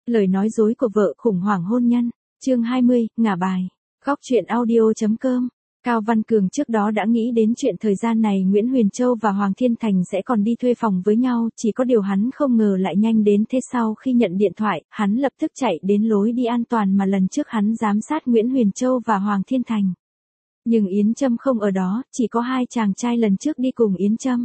Lời nói dối của vợ khủng hoảng hôn nhân. Chương 20, ngả bài. Góc truyện audio.com. Cao Văn Cường trước đó đã nghĩ đến chuyện thời gian này Nguyễn Huyền Châu và Hoàng Thiên Thành sẽ còn đi thuê phòng với nhau, chỉ có điều hắn không ngờ lại nhanh đến thế. Sau khi nhận điện thoại, hắn lập tức chạy đến lối đi an toàn mà lần trước hắn giám sát Nguyễn Huyền Châu và Hoàng Thiên Thành. Nhưng Yến Trâm không ở đó, chỉ có hai chàng trai lần trước đi cùng Yến Trâm.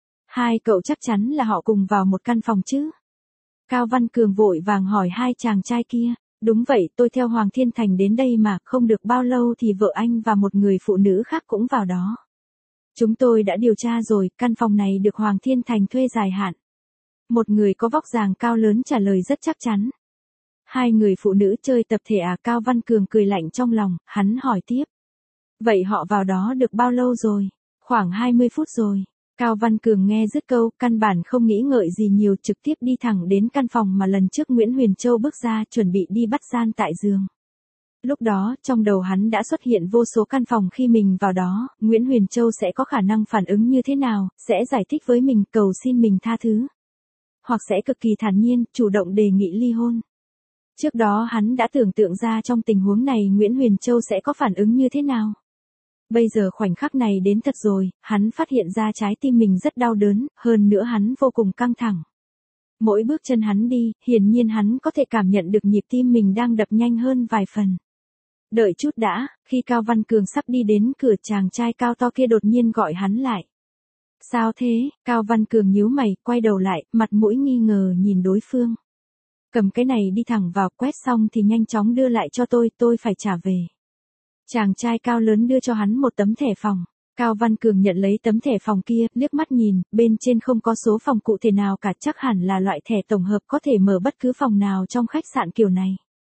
Hai cậu chắc chắn là họ cùng vào một căn phòng chứ? Cao Văn Cường vội vàng hỏi hai chàng trai kia. Đúng vậy, tôi theo Hoàng Thiên Thành đến đây mà, không được bao lâu thì vợ anh và một người phụ nữ khác cũng vào đó. Chúng tôi đã điều tra rồi, căn phòng này được Hoàng Thiên Thành thuê dài hạn. Một người có vóc dáng cao lớn trả lời rất chắc chắn. Hai người phụ nữ chơi tập thể à? Cao Văn Cường cười lạnh trong lòng, hắn hỏi tiếp. Vậy họ vào đó được bao lâu rồi? Khoảng 20 phút rồi. Cao Văn Cường nghe dứt câu, căn bản không nghĩ ngợi gì nhiều, trực tiếp đi thẳng đến căn phòng mà lần trước Nguyễn Huyền Châu bước ra, chuẩn bị đi bắt gian tại giường. Lúc đó, trong đầu hắn đã xuất hiện vô số căn phòng, khi mình vào đó, Nguyễn Huyền Châu sẽ có khả năng phản ứng như thế nào, sẽ giải thích với mình, cầu xin mình tha thứ. Hoặc sẽ cực kỳ thản nhiên, chủ động đề nghị ly hôn. Trước đó hắn đã tưởng tượng ra trong tình huống này Nguyễn Huyền Châu sẽ có phản ứng như thế nào. Bây giờ khoảnh khắc này đến thật rồi, hắn phát hiện ra trái tim mình rất đau đớn, hơn nữa hắn vô cùng căng thẳng. Mỗi bước chân hắn đi, hiển nhiên hắn có thể cảm nhận được nhịp tim mình đang đập nhanh hơn vài phần. Đợi chút đã, khi Cao Văn Cường sắp đi đến cửa, chàng trai cao to kia đột nhiên gọi hắn lại. Sao thế? Cao Văn Cường nhíu mày, quay đầu lại, mặt mũi nghi ngờ nhìn đối phương. Cầm cái này đi thẳng vào, quét xong thì nhanh chóng đưa lại cho tôi phải trả về. Chàng trai cao lớn đưa cho hắn một tấm thẻ phòng. Cao Văn Cường nhận lấy tấm thẻ phòng kia, liếc mắt nhìn, bên trên không có số phòng cụ thể nào cả, chắc hẳn là loại thẻ tổng hợp có thể mở bất cứ phòng nào trong khách sạn kiểu này.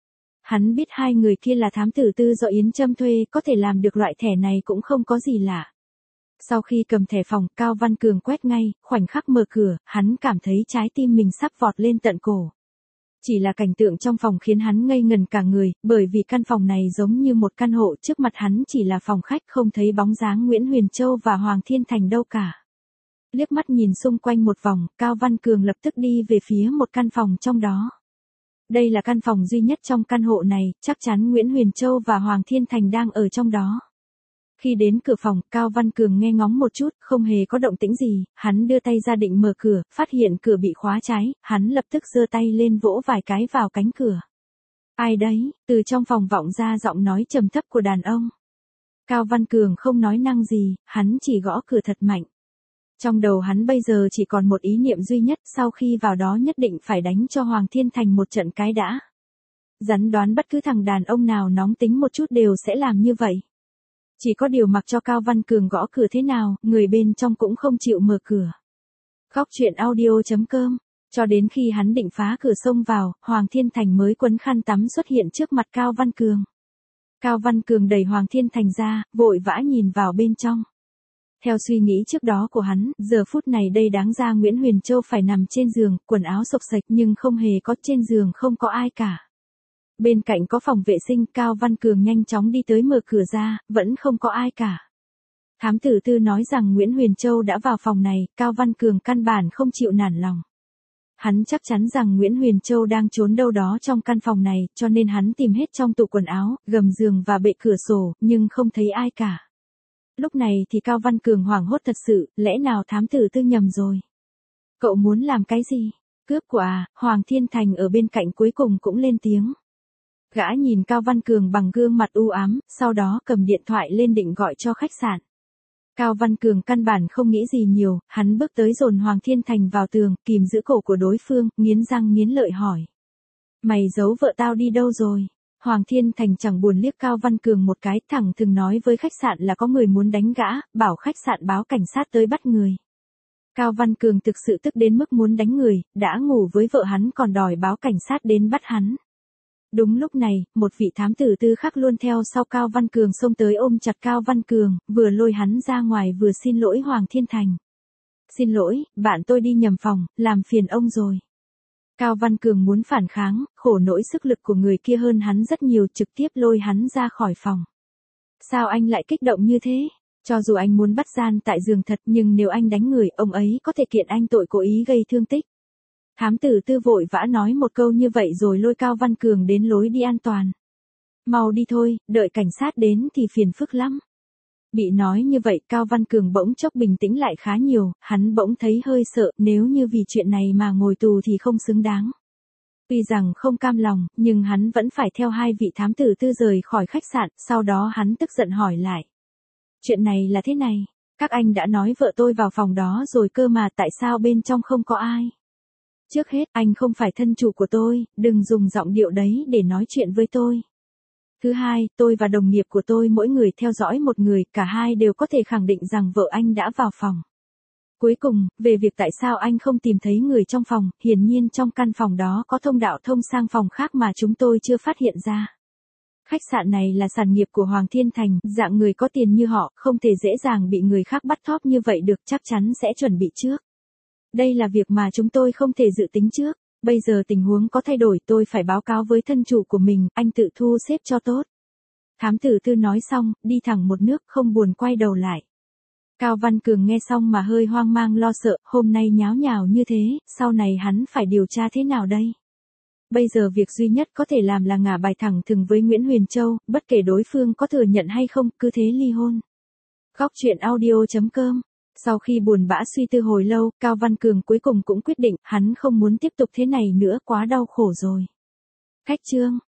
Hắn biết hai người kia là thám tử tư do Yến Trâm thuê, có thể làm được loại thẻ này cũng không có gì lạ. Sau khi cầm thẻ phòng, Cao Văn Cường quét ngay, khoảnh khắc mở cửa, hắn cảm thấy trái tim mình sắp vọt lên tận cổ. Chỉ là cảnh tượng trong phòng khiến hắn ngây ngần cả người, bởi vì căn phòng này giống như một căn hộ, trước mặt hắn chỉ là phòng khách, không thấy bóng dáng Nguyễn Huyền Châu và Hoàng Thiên Thành đâu cả. Liếc mắt nhìn xung quanh một vòng, Cao Văn Cường lập tức đi về phía một căn phòng trong đó. Đây là căn phòng duy nhất trong căn hộ này, chắc chắn Nguyễn Huyền Châu và Hoàng Thiên Thành đang ở trong đó. Khi đến cửa phòng, Cao Văn Cường nghe ngóng một chút, không hề có động tĩnh gì, hắn đưa tay ra định mở cửa, phát hiện cửa bị khóa trái, hắn lập tức giơ tay lên vỗ vài cái vào cánh cửa. Ai đấy? Từ trong phòng vọng ra giọng nói trầm thấp của đàn ông. Cao Văn Cường không nói năng gì, hắn chỉ gõ cửa thật mạnh. Trong đầu hắn bây giờ chỉ còn một ý niệm duy nhất, sau khi vào đó nhất định phải đánh cho Hoàng Thiên Thành một trận cái đã. Rắn đoán bất cứ thằng đàn ông nào nóng tính một chút đều sẽ làm như vậy. Chỉ có điều mặc cho Cao Văn Cường gõ cửa thế nào, người bên trong cũng không chịu mở cửa. Góc truyện audio.com. Cho đến khi hắn định phá cửa xông vào, Hoàng Thiên Thành mới quấn khăn tắm xuất hiện trước mặt Cao Văn Cường. Cao Văn Cường đẩy Hoàng Thiên Thành ra, vội vã nhìn vào bên trong. Theo suy nghĩ trước đó của hắn, giờ phút này đây đáng ra Nguyễn Huyền Châu phải nằm trên giường, quần áo xộc xệch, nhưng không hề có, trên giường không có ai cả. Bên cạnh có phòng vệ sinh, Cao Văn Cường nhanh chóng đi tới mở cửa ra, vẫn không có ai cả. Thám tử tư nói rằng Nguyễn Huyền Châu đã vào phòng này, Cao Văn Cường căn bản không chịu nản lòng. Hắn chắc chắn rằng Nguyễn Huyền Châu đang trốn đâu đó trong căn phòng này, cho nên hắn tìm hết trong tủ quần áo, gầm giường và bệ cửa sổ, nhưng không thấy ai cả. Lúc này thì Cao Văn Cường hoảng hốt thật sự, lẽ nào thám tử tư nhầm rồi? Cậu muốn làm cái gì? Cướp của à? Hoàng Thiên Thành ở bên cạnh cuối cùng cũng lên tiếng. Gã nhìn Cao Văn Cường bằng gương mặt u ám, sau đó cầm điện thoại lên định gọi cho khách sạn. Cao Văn Cường căn bản không nghĩ gì nhiều, hắn bước tới dồn Hoàng Thiên Thành vào tường, kìm giữ cổ của đối phương, nghiến răng nghiến lợi hỏi. Mày giấu vợ tao đi đâu rồi? Hoàng Thiên Thành chẳng buồn liếc Cao Văn Cường một cái, thẳng thừng nói với khách sạn là có người muốn đánh gã, bảo khách sạn báo cảnh sát tới bắt người. Cao Văn Cường thực sự tức đến mức muốn đánh người, đã ngủ với vợ hắn còn đòi báo cảnh sát đến bắt hắn. Đúng lúc này, một vị thám tử tư khác luôn theo sau Cao Văn Cường xông tới ôm chặt Cao Văn Cường, vừa lôi hắn ra ngoài vừa xin lỗi Hoàng Thiên Thành. Xin lỗi, bạn tôi đi nhầm phòng, làm phiền ông rồi. Cao Văn Cường muốn phản kháng, khổ nỗi sức lực của người kia hơn hắn rất nhiều, trực tiếp lôi hắn ra khỏi phòng. Sao anh lại kích động như thế? Cho dù anh muốn bắt gian tại giường thật, nhưng nếu anh đánh người, ông ấy có thể kiện anh tội cố ý gây thương tích. Thám tử Tư vội vã nói một câu như vậy rồi lôi Cao Văn Cường đến lối đi an toàn. Mau đi thôi, đợi cảnh sát đến thì phiền phức lắm. Bị nói như vậy Cao Văn Cường bỗng chốc bình tĩnh lại khá nhiều, hắn bỗng thấy hơi sợ, nếu như vì chuyện này mà ngồi tù thì không xứng đáng. Tuy rằng không cam lòng, nhưng hắn vẫn phải theo hai vị thám tử Tư rời khỏi khách sạn, sau đó hắn tức giận hỏi lại. Chuyện này là thế này, các anh đã nói vợ tôi vào phòng đó rồi cơ mà tại sao bên trong không có ai? Trước hết, anh không phải thân chủ của tôi, đừng dùng giọng điệu đấy để nói chuyện với tôi. Thứ hai, tôi và đồng nghiệp của tôi mỗi người theo dõi một người, cả hai đều có thể khẳng định rằng vợ anh đã vào phòng. Cuối cùng, về việc tại sao anh không tìm thấy người trong phòng, hiển nhiên trong căn phòng đó có thông đạo thông sang phòng khác mà chúng tôi chưa phát hiện ra. Khách sạn này là sản nghiệp của Hoàng Thiên Thành, dạng người có tiền như họ, không thể dễ dàng bị người khác bắt thóp như vậy được, chắc chắn sẽ chuẩn bị trước. Đây là việc mà chúng tôi không thể dự tính trước, bây giờ tình huống có thay đổi tôi phải báo cáo với thân chủ của mình, anh tự thu xếp cho tốt. Thám tử Tư nói xong, đi thẳng một nước không buồn quay đầu lại. Cao Văn Cường nghe xong mà hơi hoang mang lo sợ, hôm nay nháo nhào như thế, sau này hắn phải điều tra thế nào đây? Bây giờ việc duy nhất có thể làm là ngả bài thẳng thừng với Nguyễn Huyền Châu, bất kể đối phương có thừa nhận hay không, cứ thế ly hôn. Góc truyện audio.com. Sau khi buồn bã suy tư hồi lâu, Cao Văn Cường cuối cùng cũng quyết định, hắn không muốn tiếp tục thế này nữa, quá đau khổ rồi. Khách chương.